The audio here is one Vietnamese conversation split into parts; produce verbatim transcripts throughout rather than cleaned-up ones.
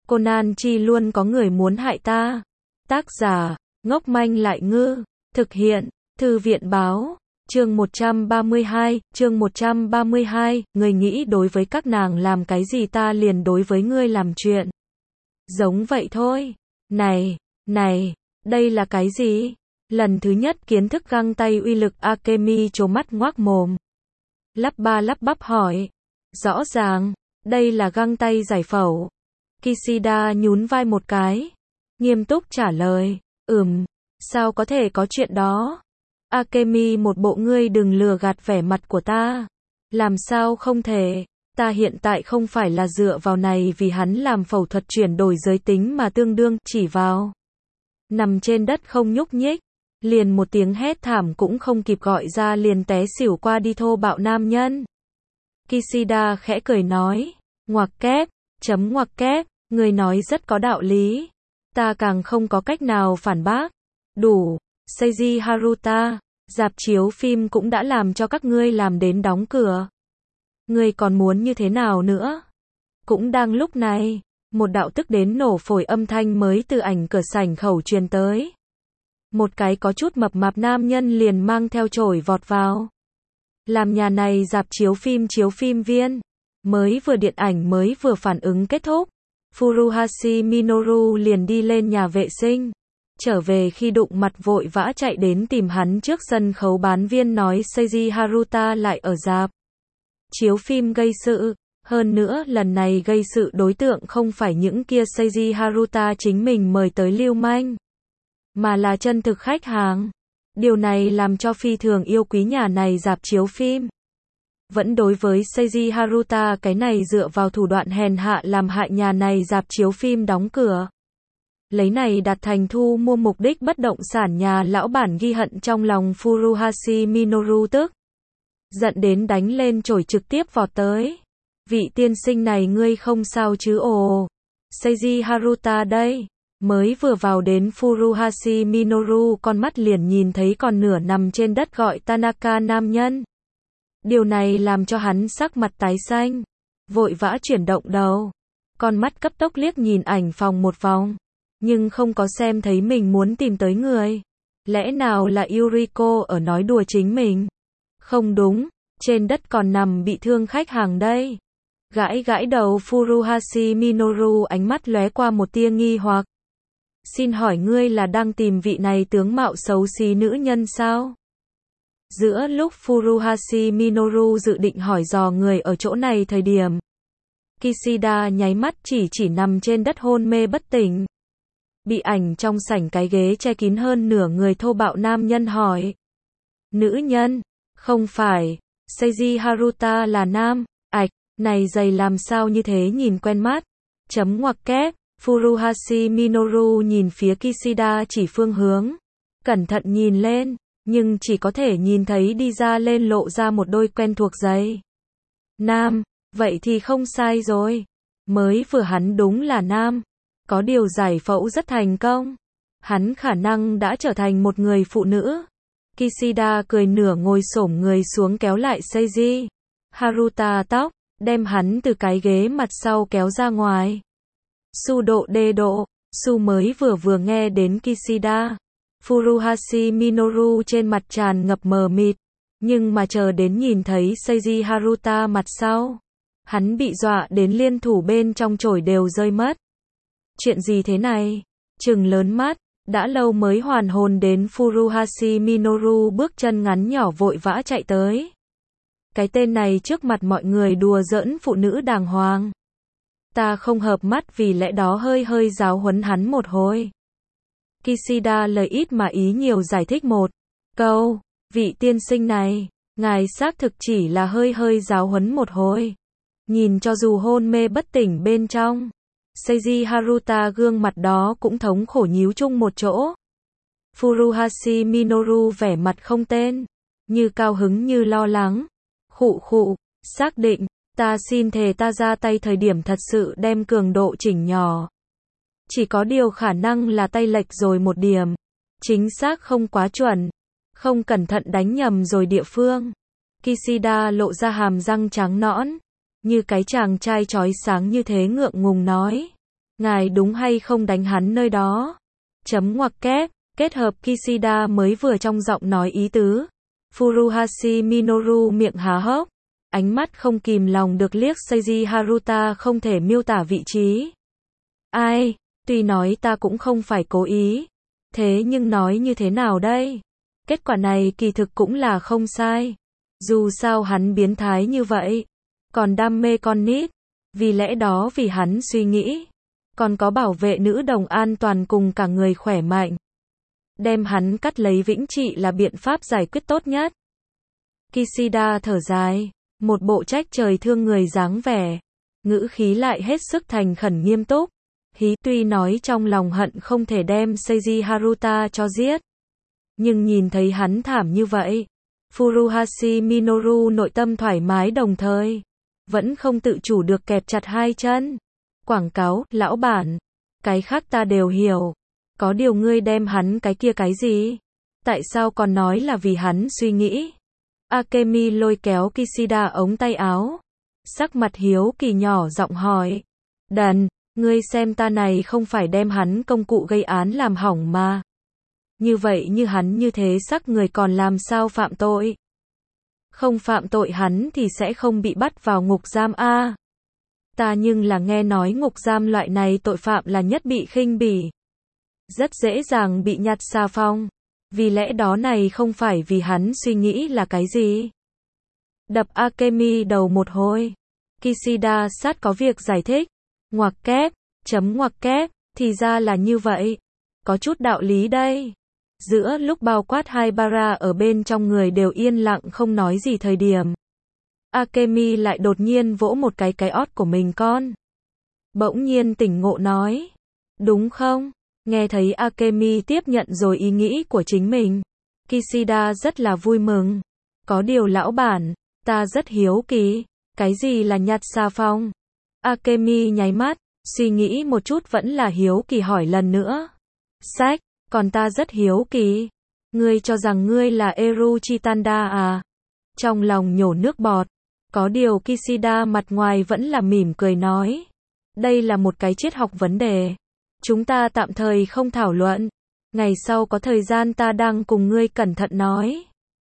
Conan chi luôn có người muốn hại ta. Tác giả, ngốc manh lại ngư. Thực hiện, Thư viện báo. Chương một trăm ba mươi hai, chương một trăm ba mươi hai, người nghĩ đối với các nàng làm cái gì ta liền đối với ngươi làm chuyện. Giống vậy thôi. Này, này, đây là cái gì? Lần thứ nhất kiến thức găng tay uy lực Akemi trố mắt ngoác mồm. Lắp ba lắp bắp hỏi. Rõ ràng, đây là găng tay giải phẫu. Kishida nhún vai một cái. Nghiêm túc trả lời. Ừm, sao có thể có chuyện đó? Akemi một bộ ngươi đừng lừa gạt vẻ mặt của ta. Làm sao không thể? Ta hiện tại không phải là dựa vào này vì hắn làm phẫu thuật chuyển đổi giới tính mà tương đương chỉ vào. Nằm trên đất không nhúc nhích. Liền một tiếng hét thảm cũng không kịp gọi ra liền té xỉu qua đi thô bạo nam nhân. Kishida khẽ cười nói. Ngoặc kép, chấm ngoặc kép, người nói rất có đạo lý. Ta càng không có cách nào phản bác. Đủ, Seiji Haruta, rạp chiếu phim cũng đã làm cho các ngươi làm đến đóng cửa. Ngươi còn muốn như thế nào nữa? Cũng đang lúc này, một đạo tức đến nổ phổi âm thanh mới từ ảnh cửa sảnh khẩu truyền tới. Một cái có chút mập mạp nam nhân liền mang theo chổi vọt vào. Làm nhà này rạp chiếu phim chiếu phim viên. Mới vừa điện ảnh mới vừa phản ứng kết thúc. Furuhashi Minoru liền đi lên nhà vệ sinh. Trở về khi đụng mặt vội vã chạy đến tìm hắn trước sân khấu bán viên nói Seiji Haruta lại ở rạp chiếu phim gây sự. Hơn nữa lần này gây sự đối tượng không phải những kia Seiji Haruta chính mình mời tới lưu manh. Mà là chân thực khách hàng. Điều này làm cho phi thường yêu quý nhà này rạp chiếu phim. Vẫn đối với Seiji Haruta cái này dựa vào thủ đoạn hèn hạ làm hại nhà này rạp chiếu phim đóng cửa. Lấy này đạt thành thu mua mục đích bất động sản nhà lão bản ghi hận trong lòng Furuhashi Minoru tức. Giận đến đánh lên chổi trực tiếp vọt tới. Vị tiên sinh này ngươi không sao chứ ồ. Seiji Haruta đây. Mới vừa vào đến Furuhashi Minoru con mắt liền nhìn thấy còn nửa nằm trên đất gọi Tanaka nam nhân. Điều này làm cho hắn sắc mặt tái xanh. Vội vã chuyển động đầu. Con mắt cấp tốc liếc nhìn ảnh phòng một vòng. Nhưng không có xem thấy mình muốn tìm tới người. Lẽ nào là Yuriko ở nói đùa chính mình? Không đúng, trên đất còn nằm bị thương khách hàng đây. Gãi gãi đầu Furuhashi Minoru ánh mắt lóe qua một tia nghi hoặc. Xin hỏi ngươi là đang tìm vị này tướng mạo xấu xí nữ nhân sao? Giữa lúc Furuhashi Minoru dự định hỏi dò người ở chỗ này thời điểm. Kishida nháy mắt chỉ chỉ nằm trên đất hôn mê bất tỉnh. Bị ảnh trong sảnh cái ghế che kín hơn nửa người thô bạo nam nhân hỏi. Nữ nhân, không phải, Seiji Haruta là nam, ạch, này giày làm sao như thế nhìn quen mắt, chấm ngoặc kép, Furuhashi Minoru nhìn phía Kishida chỉ phương hướng, cẩn thận nhìn lên, nhưng chỉ có thể nhìn thấy đi ra lên lộ ra một đôi quen thuộc giày. Nam, vậy thì không sai rồi, mới vừa hắn đúng là nam. Có điều giải phẫu rất thành công. Hắn khả năng đã trở thành một người phụ nữ. Kishida cười nửa ngồi xổm người xuống kéo lại Seiji Haruta tóc, đem hắn từ cái ghế mặt sau kéo ra ngoài. Su độ đê độ, Su mới vừa vừa nghe đến Kishida. Furuhashi Minoru trên mặt tràn ngập mờ mịt. Nhưng mà chờ đến nhìn thấy Seiji Haruta mặt sau. Hắn bị dọa đến liên thủ bên trong chổi đều rơi mất. Chuyện gì thế này? Trừng lớn mắt, đã lâu mới hoàn hồn đến Furuhashi Minoru bước chân ngắn nhỏ vội vã chạy tới. Cái tên này trước mặt mọi người đùa giỡn phụ nữ đàng hoàng. Ta không hợp mắt vì lẽ đó hơi hơi giáo huấn hắn một hồi. Kishida lời ít mà ý nhiều giải thích một câu. Vị tiên sinh này, ngài xác thực chỉ là hơi hơi giáo huấn một hồi. Nhìn cho dù hôn mê bất tỉnh bên trong. Seiji Haruta gương mặt đó cũng thống khổ nhíu chung một chỗ. Furuhashi Minoru vẻ mặt không tên, như cao hứng như lo lắng. Khụ khụ, xác định, ta xin thề ta ra tay thời điểm thật sự đem cường độ chỉnh nhỏ. Chỉ có điều khả năng là tay lệch rồi một điểm. Chính xác không quá chuẩn. Không cẩn thận đánh nhầm rồi địa phương. Kishida lộ ra hàm răng trắng nõn. Như cái chàng trai chói sáng như thế ngượng ngùng nói. Ngài đúng hay không đánh hắn nơi đó? Chấm ngoặc kép, kết hợp Kishida mới vừa trong giọng nói ý tứ. Furuhashi Minoru miệng há hốc, ánh mắt không kìm lòng được liếc Seiji Haruta không thể miêu tả vị trí. Ai, tuy nói ta cũng không phải cố ý, thế nhưng nói như thế nào đây? Kết quả này kỳ thực cũng là không sai. Dù sao hắn biến thái như vậy, còn đam mê con nít, vì lẽ đó vì hắn suy nghĩ, còn có bảo vệ nữ đồng an toàn cùng cả người khỏe mạnh. Đem hắn cắt lấy vĩnh trị là biện pháp giải quyết tốt nhất. Kishida thở dài, một bộ trách trời thương người dáng vẻ, ngữ khí lại hết sức thành khẩn nghiêm túc. Hí tuy nói trong lòng hận không thể đem Seiji Haruta cho giết, nhưng nhìn thấy hắn thảm như vậy, Furuhashi Minoru nội tâm thoải mái đồng thời, vẫn không tự chủ được kẹp chặt hai chân. Quảng cáo, lão bản, cái khác ta đều hiểu, có điều ngươi đem hắn cái kia cái gì? Tại sao còn nói là vì hắn suy nghĩ? Akemi lôi kéo Kishida ống tay áo, sắc mặt hiếu kỳ nhỏ giọng hỏi. Đần, ngươi xem ta này không phải đem hắn công cụ gây án làm hỏng mà. Như vậy như hắn như thế sắc người còn làm sao phạm tội? Không phạm tội hắn thì sẽ không bị bắt vào ngục giam a. Ta nhưng là nghe nói ngục giam loại này tội phạm là nhất bị khinh bỉ, rất dễ dàng bị nhặt xa phong. Vì lẽ đó này không phải vì hắn suy nghĩ là cái gì. Đập Akemi đầu một hồi. Kishida sát có việc giải thích. Ngoặc kép, chấm ngoặc kép, thì ra là như vậy. Có chút đạo lý đây. Giữa lúc bao quát hai bara ở bên trong người đều yên lặng không nói gì thời điểm, Akemi lại đột nhiên vỗ một cái cái ót của mình con. Bỗng nhiên tỉnh ngộ nói. Đúng không? Nghe thấy Akemi tiếp nhận rồi ý nghĩ của chính mình, Kishida rất là vui mừng. Có điều lão bản, ta rất hiếu kỳ, cái gì là nhặt xà phong? Akemi nháy mắt, suy nghĩ một chút vẫn là hiếu kỳ hỏi lần nữa. Sách, còn ta rất hiếu kỳ. Ngươi cho rằng ngươi là Eru Chitanda à? Trong lòng nhổ nước bọt. Có điều Kishida mặt ngoài vẫn là mỉm cười nói. Đây là một cái triết học vấn đề. Chúng ta tạm thời không thảo luận. Ngày sau có thời gian ta đang cùng ngươi cẩn thận nói.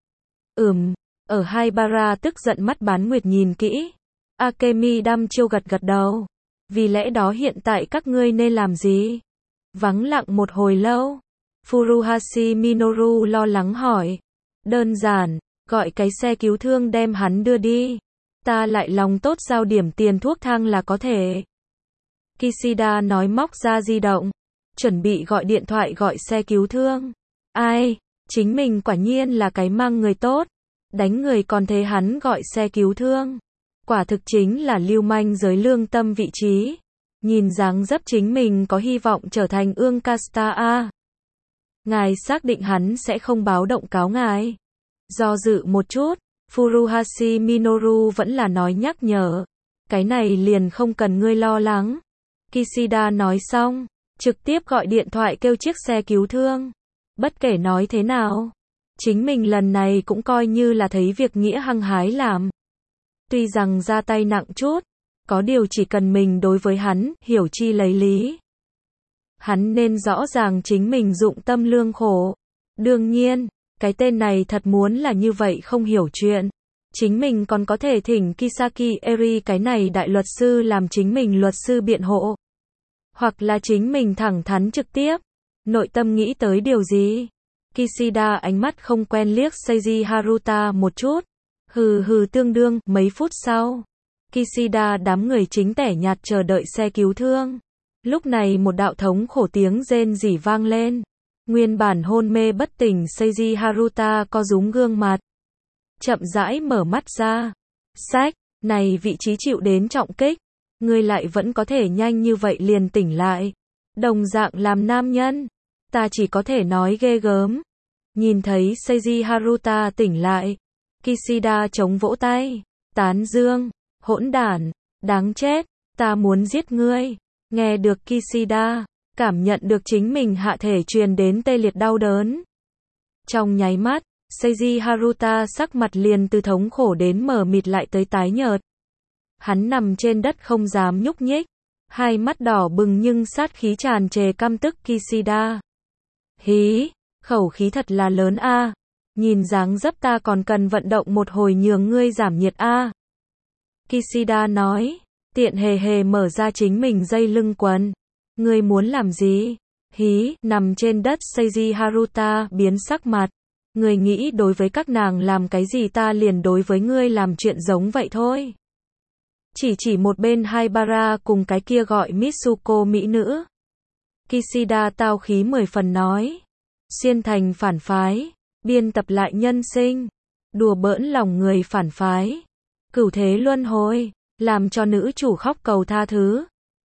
Ừm, ở hai bara tức giận mắt bán nguyệt nhìn kỹ. Akemi đăm chiêu gật gật đầu. Vì lẽ đó hiện tại các ngươi nên làm gì? Vắng lặng một hồi lâu. Furuhashi Minoru lo lắng hỏi. Đơn giản, gọi cái xe cứu thương đem hắn đưa đi. Ta lại lòng tốt giao điểm tiền thuốc thang là có thể. Kishida nói móc ra di động, chuẩn bị gọi điện thoại gọi xe cứu thương. Ai, chính mình quả nhiên là cái mang người tốt, đánh người còn thế hắn gọi xe cứu thương. Quả thực chính là lưu manh giới lương tâm vị trí. Nhìn dáng dấp chính mình có hy vọng trở thành ương casta a. Ngài xác định hắn sẽ không báo động cáo ngài. Do dự một chút, Furuhashi Minoru vẫn là nói nhắc nhở. Cái này liền không cần ngươi lo lắng. Kishida nói xong, trực tiếp gọi điện thoại kêu chiếc xe cứu thương. Bất kể nói thế nào, chính mình lần này cũng coi như là thấy việc nghĩa hăng hái làm. Tuy rằng ra tay nặng chút, có điều chỉ cần mình đối với hắn, hiểu chi lấy lý. Hắn nên rõ ràng chính mình dụng tâm lương khổ. Đương nhiên, cái tên này thật muốn là như vậy không hiểu chuyện. Chính mình còn có thể thỉnh Kisaki Eri cái này đại luật sư làm chính mình luật sư biện hộ. Hoặc là chính mình thẳng thắn trực tiếp. Nội tâm nghĩ tới điều gì? Kishida ánh mắt không quen liếc Seiji Haruta một chút. Hừ hừ tương đương, mấy phút sau. Kishida đám người chính tẻ nhạt chờ đợi xe cứu thương. Lúc này một đạo thống khổ tiếng rên rỉ vang lên. Nguyên bản hôn mê bất tỉnh Seiji Haruta co rúm gương mặt. Chậm rãi mở mắt ra. Sách, này vị trí chịu đến trọng kích. Ngươi lại vẫn có thể nhanh như vậy liền tỉnh lại. Đồng dạng làm nam nhân. Ta chỉ có thể nói ghê gớm. Nhìn thấy Seiji Haruta tỉnh lại. Kishida chống vỗ tay. Tán dương. Hỗn đản. Đáng chết. Ta muốn giết ngươi. Nghe được Kishida. Cảm nhận được chính mình hạ thể truyền đến tê liệt đau đớn. Trong nháy mắt, Seiji Haruta sắc mặt liền từ thống khổ đến mờ mịt lại tới tái nhợt. Hắn nằm trên đất không dám nhúc nhích. Hai mắt đỏ bừng nhưng sát khí tràn trề căm tức Kishida. Hí, khẩu khí thật là lớn a. Nhìn dáng dấp ta còn cần vận động một hồi nhường ngươi giảm nhiệt a. Kishida nói, tiện hề hề mở ra chính mình dây lưng quần. Ngươi muốn làm gì? Hí, nằm trên đất Seiji Haruta biến sắc mặt. Ngươi nghĩ đối với các nàng làm cái gì ta liền đối với ngươi làm chuyện giống vậy thôi. Chỉ chỉ một bên Haibara cùng cái kia gọi Mitsuko mỹ nữ. Kishida tao khí mười phần nói. Xuyên thành phản phái, biên tập lại nhân sinh, đùa bỡn lòng người phản phái, cửu thế luân hồi, làm cho nữ chủ khóc cầu tha thứ.